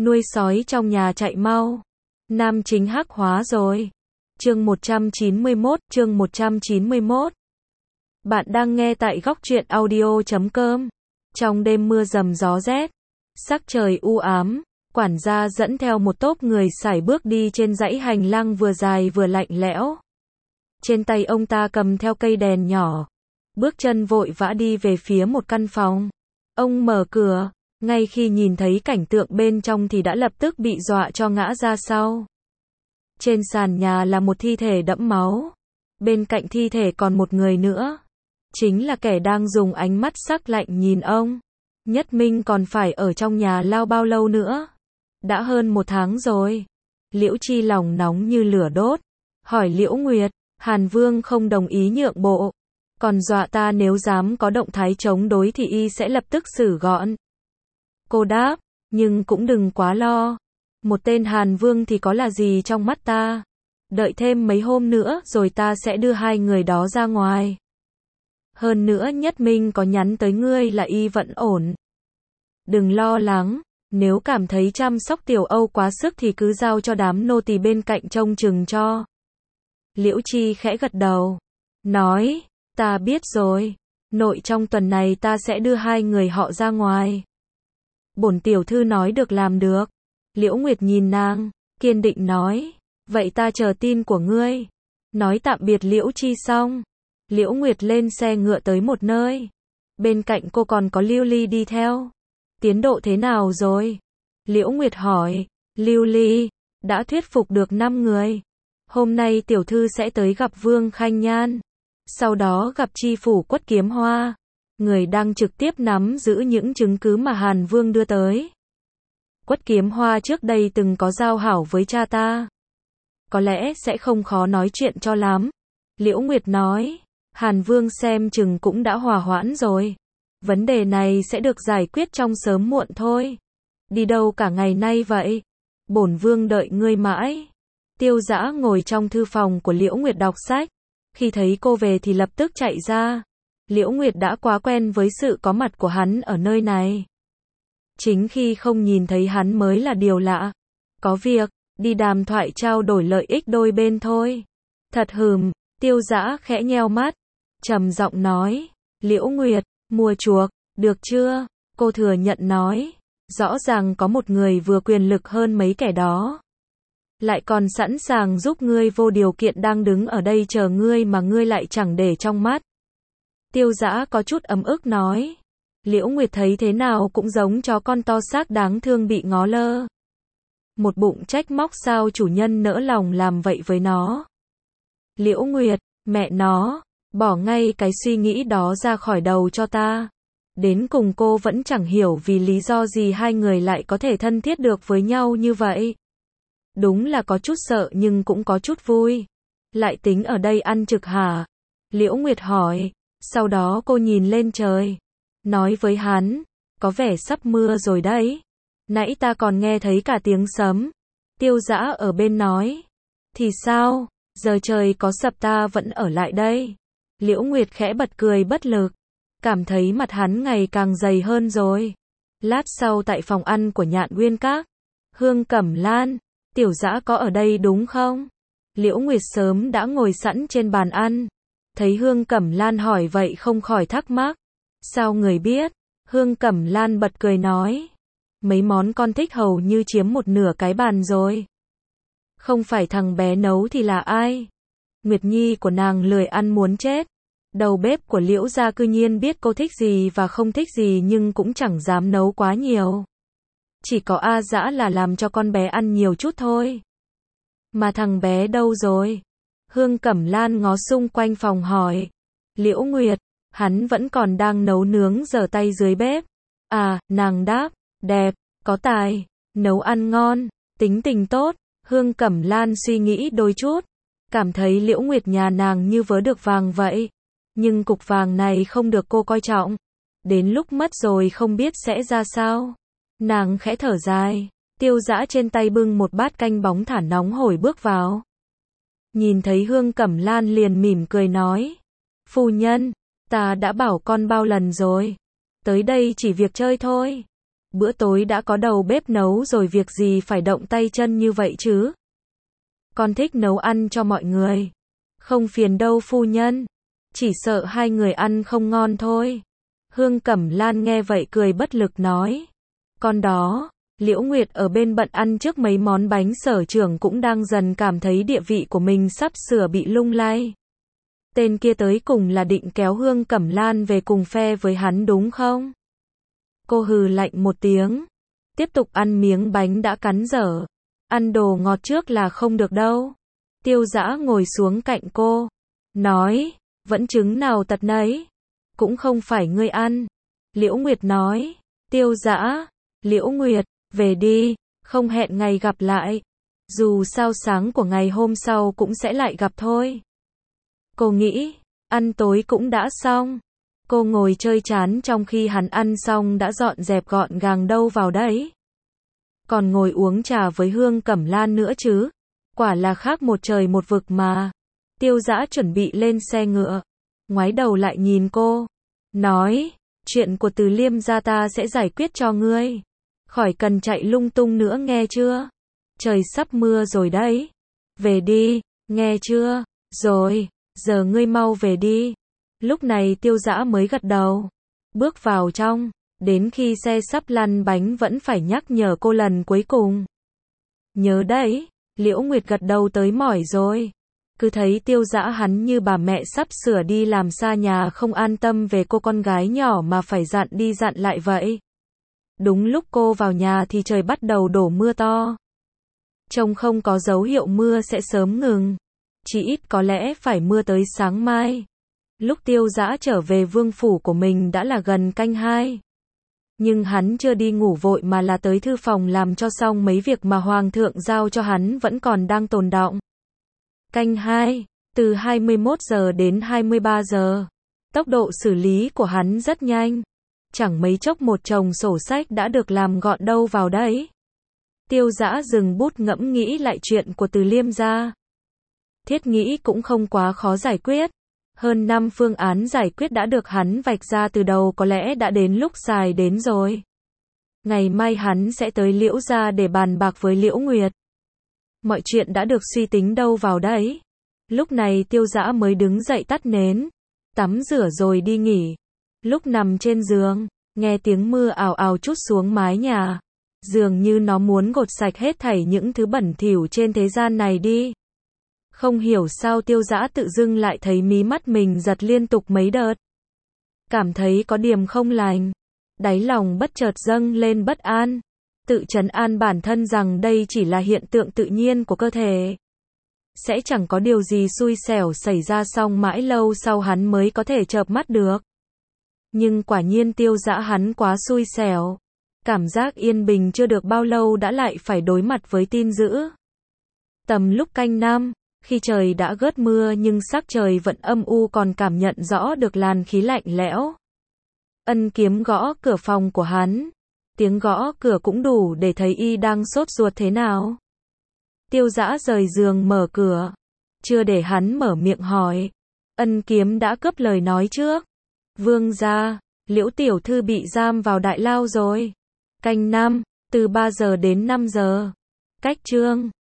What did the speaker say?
nuôi sói trong nhà chạy mau. Nam chính hắc hóa rồi. Chương 191. Bạn đang nghe tại góc truyện audio.com. Trong đêm mưa rầm gió rét, sắc trời u ám, quản gia dẫn theo một tốp người sải bước đi trên dãy hành lang vừa dài vừa lạnh lẽo. Trên tay ông ta cầm theo cây đèn nhỏ, bước chân vội vã đi về phía một căn phòng. Ông mở cửa, ngay khi nhìn thấy cảnh tượng bên trong thì đã lập tức bị dọa cho ngã ra sau. Trên sàn nhà là một thi thể đẫm máu. Bên cạnh thi thể còn một người nữa. Chính là kẻ đang dùng ánh mắt sắc lạnh nhìn ông. Nhất Minh còn phải ở trong nhà lao bao lâu nữa? Đã hơn 1 tháng rồi. Liễu Chi lòng nóng như lửa đốt. Hỏi Liễu Nguyệt, Hàn Vương không đồng ý nhượng bộ. Còn dọa ta nếu dám có động thái chống đối thì y sẽ lập tức xử gọn. Cô đáp, nhưng cũng đừng quá lo. Một tên Hàn Vương thì có là gì trong mắt ta. Đợi thêm mấy hôm nữa rồi ta sẽ đưa 2 người đó ra ngoài. Hơn nữa Nhất Minh có nhắn tới ngươi là y vẫn ổn. Đừng lo lắng, nếu cảm thấy chăm sóc Tiểu Âu quá sức thì cứ giao cho đám nô tỳ bên cạnh trông chừng cho. Liễu Chi khẽ gật đầu, nói, ta biết rồi, nội trong tuần này ta sẽ đưa 2 người họ ra ngoài. Bổn tiểu thư nói được làm được. Liễu Nguyệt nhìn nàng, kiên định nói, vậy ta chờ tin của ngươi. Nói tạm biệt Liễu Chi xong, Liễu Nguyệt lên xe ngựa tới một nơi. Bên cạnh cô còn có Lưu Ly đi theo. Tiến độ thế nào rồi? Liễu Nguyệt hỏi. Lưu Ly đã thuyết phục được 5 người. Hôm nay tiểu thư sẽ tới gặp Vương Khanh Nhan, sau đó gặp chi phủ Quất Kiếm Hoa, người đang trực tiếp nắm giữ những chứng cứ mà Hàn Vương đưa tới. Quất Kiếm Hoa trước đây từng có giao hảo với cha ta, có lẽ sẽ không khó nói chuyện cho lắm. Liễu Nguyệt nói, Hàn Vương xem chừng cũng đã hòa hoãn rồi. Vấn đề này sẽ được giải quyết trong sớm muộn thôi. Đi đâu cả ngày nay vậy? Bổn Vương đợi ngươi mãi. Tiêu Dã ngồi trong thư phòng của Liễu Nguyệt đọc sách. Khi thấy cô về thì lập tức chạy ra. Liễu Nguyệt đã quá quen với sự có mặt của hắn ở nơi này. Chính khi không nhìn thấy hắn mới là điều lạ. Có việc, đi đàm thoại trao đổi lợi ích đôi bên thôi. Thật hừm, Tiêu Dã khẽ nheo mắt, trầm giọng nói, Liễu Nguyệt, mua chuộc, được chưa? Cô thừa nhận nói, rõ ràng có một người vừa quyền lực hơn mấy kẻ đó. Lại còn sẵn sàng giúp ngươi vô điều kiện đang đứng ở đây chờ ngươi mà ngươi lại chẳng để trong mắt. Tiêu Dã có chút ấm ức nói. Liễu Nguyệt thấy thế nào cũng giống chó con to xác đáng thương bị ngó lơ. Một bụng trách móc sao chủ nhân nỡ lòng làm vậy với nó. Liễu Nguyệt, mẹ nó, bỏ ngay cái suy nghĩ đó ra khỏi đầu cho ta. Đến cùng cô vẫn chẳng hiểu vì lý do gì 2 người lại có thể thân thiết được với nhau như vậy. Đúng là có chút sợ nhưng cũng có chút vui. Lại tính ở đây ăn trực hả? Liễu Nguyệt hỏi. Sau đó cô nhìn lên trời, nói với hắn, có vẻ sắp mưa rồi đấy. Nãy ta còn nghe thấy cả tiếng sấm. Tiêu Dã ở bên nói. Thì sao? Giờ trời có sập ta vẫn ở lại đây. Liễu Nguyệt khẽ bật cười bất lực. Cảm thấy mặt hắn ngày càng dày hơn rồi. Lát sau tại phòng ăn của Nhạn Uyên Các. Hương Cẩm Lan, Tiểu Dã có ở đây đúng không? Liễu Nguyệt sớm đã ngồi sẵn trên bàn ăn. Thấy Hương Cẩm Lan hỏi vậy không khỏi thắc mắc. Sao người biết? Hương Cẩm Lan bật cười nói. Mấy món con thích hầu như chiếm 1/2 cái bàn rồi. Không phải thằng bé nấu thì là ai? Nguyệt Nhi của nàng lười ăn muốn chết. Đầu bếp của Liễu gia cư nhiên biết cô thích gì và không thích gì nhưng cũng chẳng dám nấu quá nhiều. Chỉ có A Dã là làm cho con bé ăn nhiều chút thôi. Mà thằng bé đâu rồi? Hương Cẩm Lan ngó xung quanh phòng hỏi. Liễu Nguyệt, hắn vẫn còn đang nấu nướng giở tay dưới bếp. À, nàng đáp, đẹp, có tài, nấu ăn ngon, tính tình tốt. Hương Cẩm Lan suy nghĩ đôi chút, cảm thấy Liễu Nguyệt nhà nàng như vớ được vàng vậy. Nhưng cục vàng này không được cô coi trọng. Đến lúc mất rồi không biết sẽ ra sao. Nàng khẽ thở dài. Tiêu Dã trên tay bưng một bát canh bóng thả nóng hổi bước vào. Nhìn thấy Hương Cẩm Lan liền mỉm cười nói. Phu nhân, ta đã bảo con bao lần rồi. Tới đây chỉ việc chơi thôi. Bữa tối đã có đầu bếp nấu rồi việc gì phải động tay chân như vậy chứ? Con thích nấu ăn cho mọi người. Không phiền đâu phu nhân. Chỉ sợ hai người ăn không ngon thôi. Hương Cẩm Lan nghe vậy cười bất lực nói. Con đó, Liễu Nguyệt ở bên bận ăn trước mấy món bánh, Sở trưởng cũng đang dần cảm thấy địa vị của mình sắp sửa bị lung lay. Tên kia tới cùng là định kéo Hương Cẩm Lan về cùng phe với hắn đúng không? Cô hừ lạnh một tiếng. Tiếp tục ăn miếng bánh đã cắn dở. Ăn đồ ngọt trước là không được đâu. Tiêu Dã ngồi xuống cạnh cô. Nói, vẫn trứng nào tật nấy. Cũng không phải ngươi ăn. Liễu Nguyệt nói. Tiêu Dã, Liễu Nguyệt, về đi, không hẹn ngày gặp lại. Dù sao sáng của ngày hôm sau cũng sẽ lại gặp thôi. Cô nghĩ, ăn tối cũng đã xong. Cô ngồi chơi chán trong khi hắn ăn xong đã dọn dẹp gọn gàng đâu vào đấy. Còn ngồi uống trà với Hương Cẩm Lan nữa chứ. Quả là khác một trời một vực mà. Tiêu Dã chuẩn bị lên xe ngựa. Ngoái đầu lại nhìn cô. Nói, chuyện của Từ Liêm gia ta sẽ giải quyết cho ngươi. Khỏi cần chạy lung tung nữa nghe chưa? Trời sắp mưa rồi đấy. Về đi, nghe chưa? Rồi, giờ ngươi mau về đi. Lúc này Tiêu Dã mới gật đầu. Bước vào trong. Đến khi xe sắp lăn bánh vẫn phải nhắc nhở cô lần cuối cùng. Nhớ đấy, Liễu Nguyệt gật đầu tới mỏi rồi. Cứ thấy Tiêu Dã hắn như bà mẹ sắp sửa đi làm xa nhà, không an tâm về cô con gái nhỏ mà phải dặn đi dặn lại vậy. Đúng lúc cô vào nhà thì trời bắt đầu đổ mưa to. Trông không có dấu hiệu mưa sẽ sớm ngừng. Chỉ ít có lẽ phải mưa tới sáng mai. Lúc Tiêu Dã trở về vương phủ của mình đã là gần canh 2. Nhưng hắn chưa đi ngủ vội mà là tới thư phòng làm cho xong mấy việc mà Hoàng thượng giao cho hắn vẫn còn đang tồn đọng. Canh 2, từ 21 giờ đến 23 giờ. Tốc độ xử lý của hắn rất nhanh. Chẳng mấy chốc một chồng sổ sách đã được làm gọn đâu vào đấy. Tiêu Dã dừng bút ngẫm nghĩ lại chuyện của Từ Liêm gia. Thiết nghĩ cũng không quá khó giải quyết. Hơn 5 phương án giải quyết đã được hắn vạch ra từ đầu, có lẽ đã đến lúc xài đến rồi. Ngày mai hắn sẽ tới Liễu gia để bàn bạc với Liễu Nguyệt. Mọi chuyện đã được suy tính đâu vào đấy. Lúc này Tiêu Dã mới đứng dậy tắt nến, tắm rửa rồi đi nghỉ. Lúc nằm trên giường, nghe tiếng mưa ào ào trút xuống mái nhà. Dường như nó muốn gột sạch hết thảy những thứ bẩn thỉu trên thế gian này đi. Không hiểu sao Tiêu Dã tự dưng lại thấy mí mắt mình giật liên tục mấy đợt. Cảm thấy có điểm không lành. Đáy lòng bất chợt dâng lên bất an. Tự trấn an bản thân rằng đây chỉ là hiện tượng tự nhiên của cơ thể. Sẽ chẳng có điều gì xui xẻo xảy ra, xong mãi lâu sau hắn mới có thể chợp mắt được. Nhưng quả nhiên Tiêu Dã hắn quá xui xẻo. Cảm giác yên bình chưa được bao lâu đã lại phải đối mặt với tin dữ. Tầm lúc canh 5, khi trời đã gớt mưa nhưng sắc trời vẫn âm u, còn cảm nhận rõ được làn khí lạnh lẽo. Ân Kiếm gõ cửa phòng của hắn. Tiếng gõ cửa cũng đủ để thấy y đang sốt ruột thế nào. Tiêu Dã rời giường mở cửa. Chưa để hắn mở miệng hỏi, Ân Kiếm đã cướp lời nói trước. Vương gia, Liễu tiểu thư bị giam vào đại lao rồi. Canh 5, từ 3 giờ đến 5 giờ. Cách chương